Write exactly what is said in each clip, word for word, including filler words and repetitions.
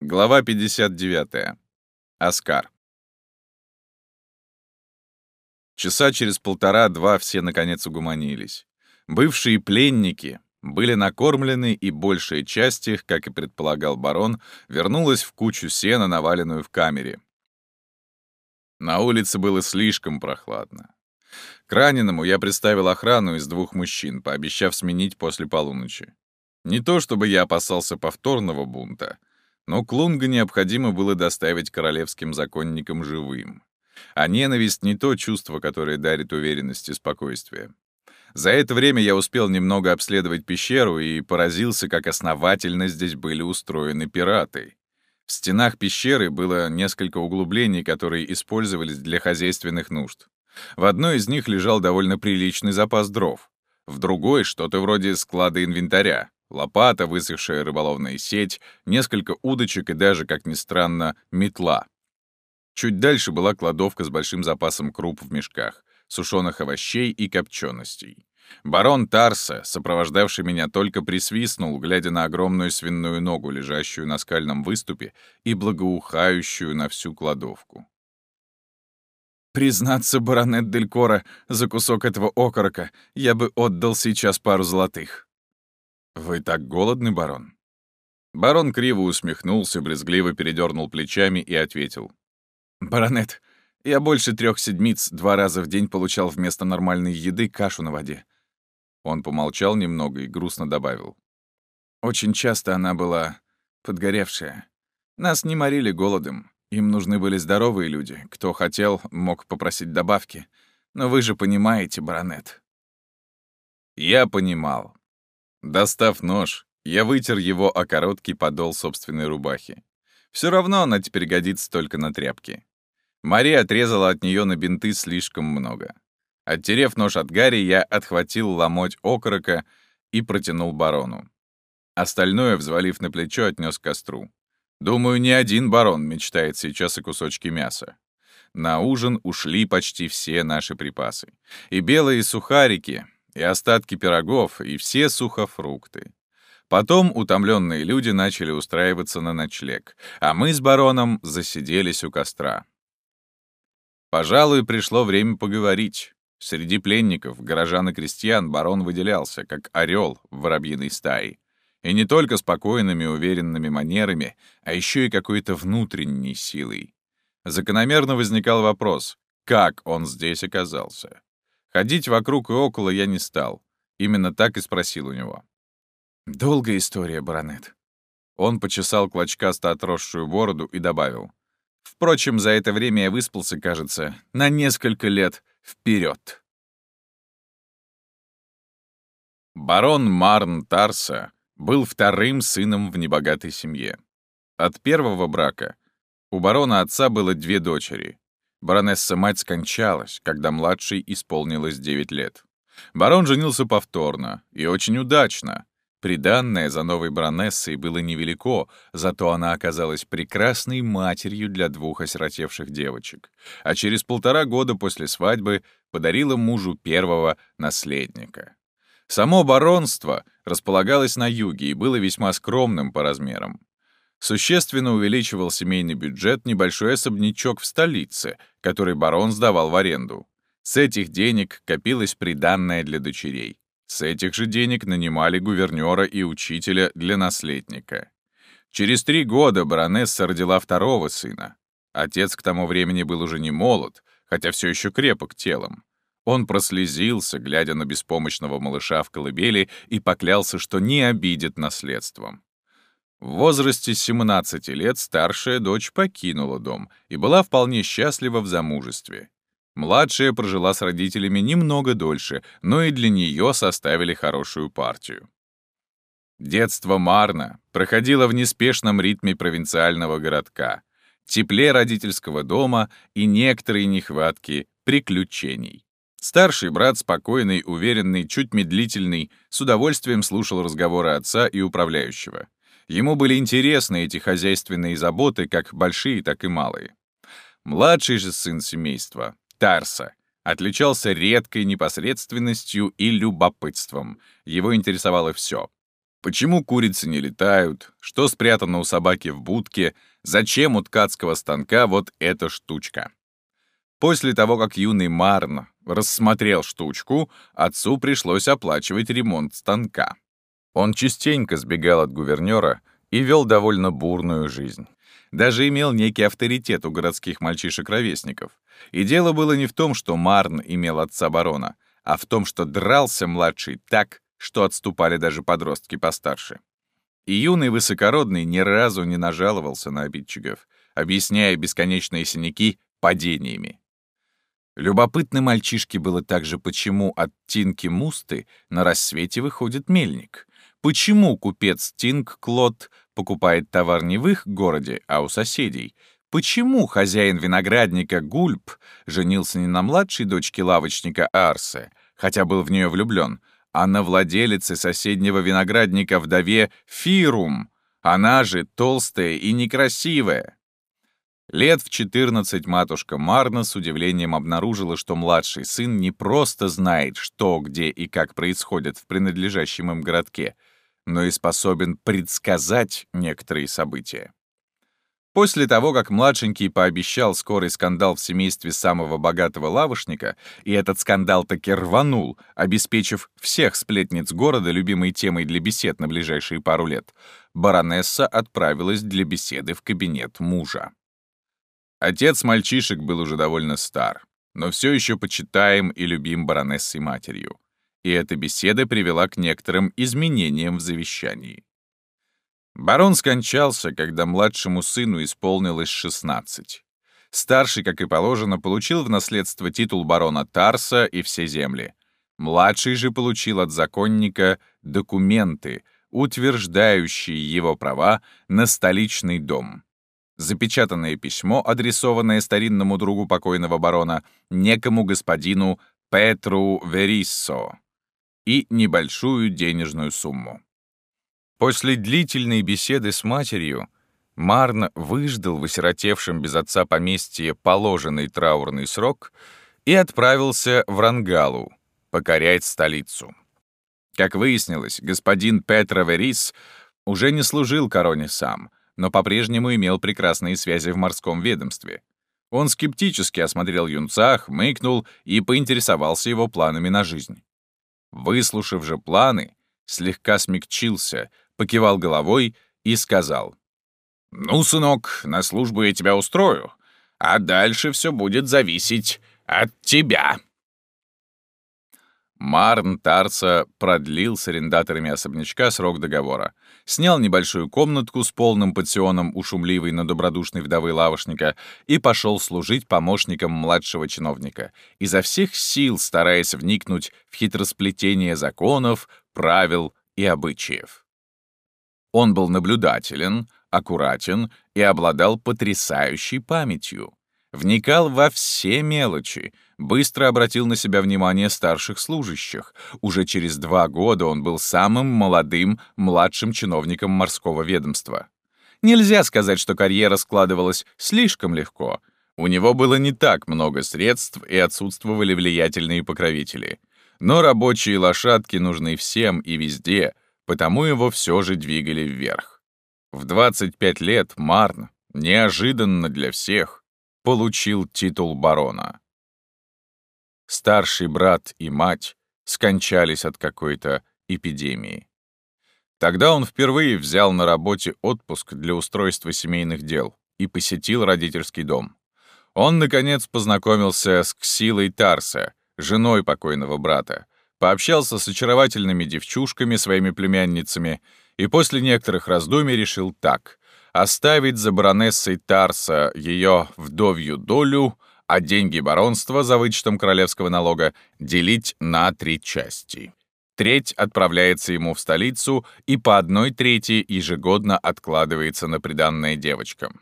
Глава пятьдесят девятая. Оскар. Часа через полтора-два все наконец угомонились. Бывшие пленники были накормлены, и большая часть их, как и предполагал барон, вернулась в кучу сена, наваленную в камере. На улице было слишком прохладно. К раненому я приставил охрану из двух мужчин, пообещав сменить после полуночи. Не то чтобы я опасался повторного бунта, но Клунга необходимо было доставить королевским законникам живым. А ненависть — не то чувство, которое дарит уверенность и спокойствие. За это время я успел немного обследовать пещеру и поразился, как основательно здесь были устроены пираты. В стенах пещеры было несколько углублений, которые использовались для хозяйственных нужд. В одной из них лежал довольно приличный запас дров, в другой — что-то вроде склада инвентаря. Лопата, высохшая рыболовная сеть, несколько удочек и даже, как ни странно, метла. Чуть дальше была кладовка с большим запасом круп в мешках, сушеных овощей и копченостей. Барон Тарса, сопровождавший меня, только присвистнул, глядя на огромную свиную ногу, лежащую на скальном выступе и благоухающую на всю кладовку. «Признаться, баронет Дель Коро, за кусок этого окорока я бы отдал сейчас пару золотых». «Вы так голодны, барон?» Барон криво усмехнулся, брезгливо передернул плечами и ответил. «Баронет, я больше трех седмиц два раза в день получал вместо нормальной еды кашу на воде». Он помолчал немного и грустно добавил. «Очень часто она была подгоревшая. Нас не морили голодом. Им нужны были здоровые люди. Кто хотел, мог попросить добавки. Но вы же понимаете, баронет». Я понимал. Достав нож, я вытер его о короткий подол собственной рубахи. Все равно она теперь годится только на тряпки. Мария отрезала от нее на бинты слишком много. Оттерев нож от гари, я отхватил ломоть окорока и протянул барону. Остальное, взвалив на плечо, отнес к костру. Думаю, ни один барон мечтает сейчас о кусочке мяса. На ужин ушли почти все наши припасы. И белые сухарики, и остатки пирогов, и все сухофрукты. Потом утомленные люди начали устраиваться на ночлег, а мы с бароном засиделись у костра. Пожалуй, пришло время поговорить. Среди пленников, горожан и крестьян барон выделялся, как орел в воробьиной стае. И не только спокойными, уверенными манерами, а еще и какой-то внутренней силой. Закономерно возникал вопрос, как он здесь оказался. Ходить вокруг и около я не стал. Именно так и спросил у него. «Долгая история, баронет». Он почесал клочкасто отросшую бороду и добавил. «Впрочем, за это время я выспался, кажется, на несколько лет вперед». Барон Марн Тарса был вторым сыном в небогатой семье. От первого брака у барона отца было две дочери. Баронесса-мать скончалась, когда младшей исполнилось девять лет. Барон женился повторно, и очень удачно. Приданное за новой баронессой было невелико, зато она оказалась прекрасной матерью для двух осиротевших девочек, а через полтора года после свадьбы подарила мужу первого наследника. Само баронство располагалось на юге и было весьма скромным по размерам. Существенно увеличивал семейный бюджет небольшой особнячок в столице, который барон сдавал в аренду. С этих денег копилось приданное для дочерей. С этих же денег нанимали гувернёра и учителя для наследника. Через три года баронесса родила второго сына. Отец к тому времени был уже не молод, хотя все еще крепок телом. Он прослезился, глядя на беспомощного малыша в колыбели, и поклялся, что не обидит наследством. В возрасте семнадцати лет старшая дочь покинула дом и была вполне счастлива в замужестве. Младшая прожила с родителями немного дольше, но и для нее составили хорошую партию. Детство Марна проходило в неспешном ритме провинциального городка, тепле родительского дома и некоторой нехватки приключений. Старший брат, спокойный, уверенный, чуть медлительный, с удовольствием слушал разговоры отца и управляющего. Ему были интересны эти хозяйственные заботы, как большие, так и малые. Младший же сын семейства, Тарса, отличался редкой непосредственностью и любопытством. Его интересовало все. Почему курицы не летают, что спрятано у собаки в будке, зачем у ткацкого станка вот эта штучка. После того, как юный Марн рассмотрел штучку, отцу пришлось оплачивать ремонт станка. Он частенько сбегал от гувернера и вел довольно бурную жизнь. Даже имел некий авторитет у городских мальчишек-ровесников. И дело было не в том, что Марн имел отца барона, а в том, что дрался младший так, что отступали даже подростки постарше. И юный высокородный ни разу не нажаловался на обидчиков, объясняя бесконечные синяки падениями. Любопытно мальчишке было также, почему от Тинки Мусты на рассвете выходит мельник. Почему купец Тинг Клод покупает товар не в их городе, а у соседей? Почему хозяин виноградника Гульб женился не на младшей дочке лавочника Арсе, хотя был в нее влюблен, а на владелице соседнего виноградника вдове Фирум, она же толстая и некрасивая? Лет в четырнадцать матушка Марна с удивлением обнаружила, что младший сын не просто знает, что, где и как происходит в принадлежащем им городке, но и способен предсказать некоторые события. После того, как младшенький пообещал скорый скандал в семействе самого богатого лавошника, и этот скандал таки рванул, обеспечив всех сплетниц города любимой темой для бесед на ближайшие пару лет, баронесса отправилась для беседы в кабинет мужа. Отец мальчишек был уже довольно стар, но все еще почитаем и любим баронессой-матерью, и эта беседа привела к некоторым изменениям в завещании. Барон скончался, когда младшему сыну исполнилось шестнадцать. Старший, как и положено, получил в наследство титул барона Тарса и все земли. Младший же получил от законника документы, утверждающие его права на столичный дом. Запечатанное письмо, адресованное старинному другу покойного барона, некому господину Петру Вериссо, и небольшую денежную сумму. После длительной беседы с матерью Марн выждал в осиротевшем без отца поместье положенный траурный срок и отправился в Рангалу покорять столицу. Как выяснилось, господин Петро Верис уже не служил короне сам, но по-прежнему имел прекрасные связи в морском ведомстве. Он скептически осмотрел юнца, хмыкнул и поинтересовался его планами на жизнь. Выслушав же планы, слегка смягчился, покивал головой и сказал: «Ну, сынок, на службу я тебя устрою, а дальше все будет зависеть от тебя». Марн Тарса продлил с арендаторами особнячка срок договора, снял небольшую комнатку с полным пансионом у шумливой, но добродушной вдовы лавошника и пошел служить помощником младшего чиновника, изо всех сил стараясь вникнуть в хитросплетение законов, правил и обычаев. Он был наблюдателен, аккуратен и обладал потрясающей памятью. Вникал во все мелочи, быстро обратил на себя внимание старших служащих. Уже через два года он был самым молодым младшим чиновником морского ведомства. Нельзя сказать, что карьера складывалась слишком легко. У него было не так много средств и отсутствовали влиятельные покровители. Но рабочие лошадки нужны всем и везде, потому его все же двигали вверх. В двадцать пять лет Марн, неожиданно для всех, получил титул барона. Старший брат и мать скончались от какой-то эпидемии. Тогда он впервые взял на работе отпуск для устройства семейных дел и посетил родительский дом. Он, наконец, познакомился с Ксилой Тарсе, женой покойного брата, пообщался с очаровательными девчушками, своими племянницами, и после некоторых раздумий решил так: оставить за баронессой Тарса ее вдовью долю, а деньги баронства за вычетом королевского налога делить на три части. Треть отправляется ему в столицу, и по одной трети ежегодно откладывается на приданное девочкам.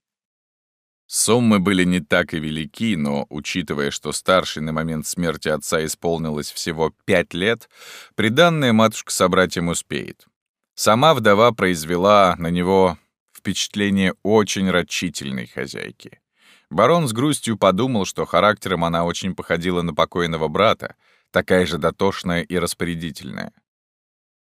Суммы были не так и велики, но, учитывая, что старший на момент смерти отца исполнилось всего пять лет, приданное матушка собрать им успеет. Сама вдова произвела на него впечатление очень рачительной хозяйки. Барон с грустью подумал, что характером она очень походила на покойного брата, такая же дотошная и распорядительная.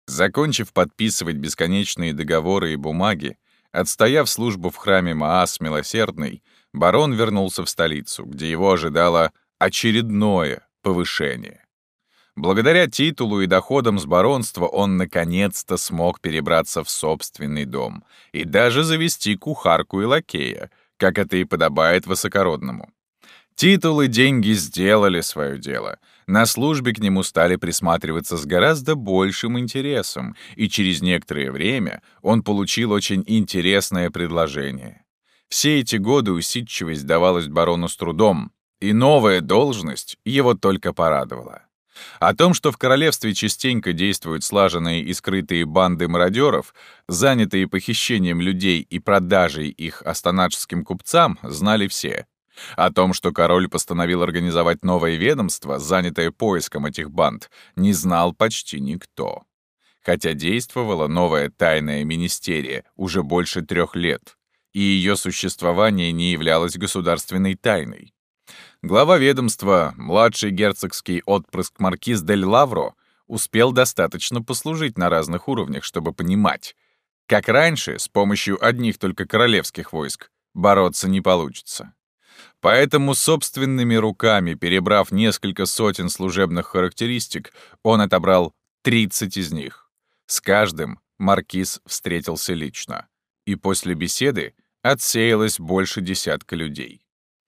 Закончив подписывать бесконечные договоры и бумаги, отстояв службу в храме Маас Милосердный, барон вернулся в столицу, где его ожидало очередное повышение. Благодаря титулу и доходам с баронства он наконец-то смог перебраться в собственный дом и даже завести кухарку и лакея, как это и подобает высокородному. Титул и деньги сделали свое дело. На службе к нему стали присматриваться с гораздо большим интересом, и через некоторое время он получил очень интересное предложение. Все эти годы усидчивость давалась барону с трудом, и новая должность его только порадовала. О том, что в королевстве частенько действуют слаженные и скрытые банды мародеров, занятые похищением людей и продажей их астанаджским купцам, знали все. О том, что король постановил организовать новое ведомство, занятое поиском этих банд, не знал почти никто. Хотя действовала новая тайная министерия уже больше трех лет, и ее существование не являлось государственной тайной. Глава ведомства, младший герцогский отпрыск маркиз дель Лавро, успел достаточно послужить на разных уровнях, чтобы понимать, как раньше, с помощью одних только королевских войск, бороться не получится. Поэтому собственными руками, перебрав несколько сотен служебных характеристик, он отобрал тридцать из них. С каждым маркиз встретился лично, и после беседы отсеялось больше десятка людей.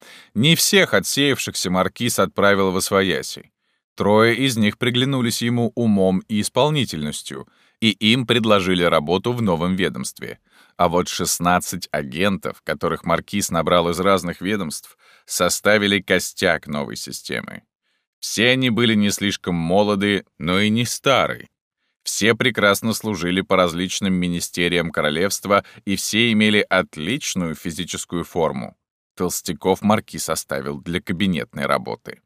Не всех отсеявшихся маркиз отправил восвояси. Трое из них приглянулись ему умом и исполнительностью, и им предложили работу в новом ведомстве. А вот шестнадцать агентов, которых маркиз набрал из разных ведомств, составили костяк новой системы. Все они были не слишком молоды, но и не стары. Все прекрасно служили по различным министериям королевства, и все имели отличную физическую форму. Толстяков маркиз оставил для кабинетной работы.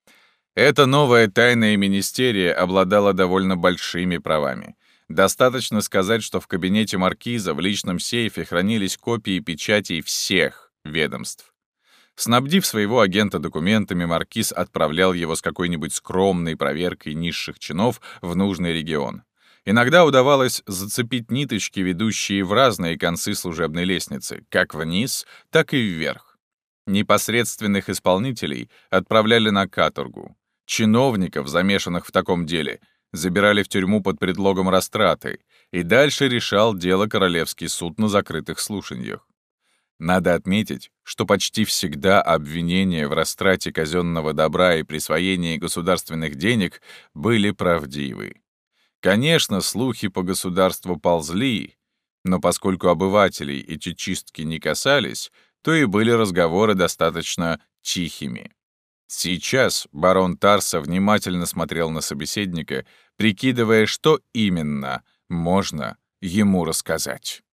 Эта новая тайная министерия обладала довольно большими правами. Достаточно сказать, что в кабинете маркиза в личном сейфе хранились копии печатей всех ведомств. Снабдив своего агента документами, маркиз отправлял его с какой-нибудь скромной проверкой низших чинов в нужный регион. Иногда удавалось зацепить ниточки, ведущие в разные концы служебной лестницы, как вниз, так и вверх. Непосредственных исполнителей отправляли на каторгу. Чиновников, замешанных в таком деле, забирали в тюрьму под предлогом растраты, и дальше решал дело Королевский суд на закрытых слушаниях. Надо отметить, что почти всегда обвинения в растрате казенного добра и присвоении государственных денег были правдивы. Конечно, слухи по государству ползли, но поскольку обывателей эти чистки не касались, то и были разговоры достаточно тихими. Сейчас барон Тарса внимательно смотрел на собеседника, прикидывая, что именно можно ему рассказать.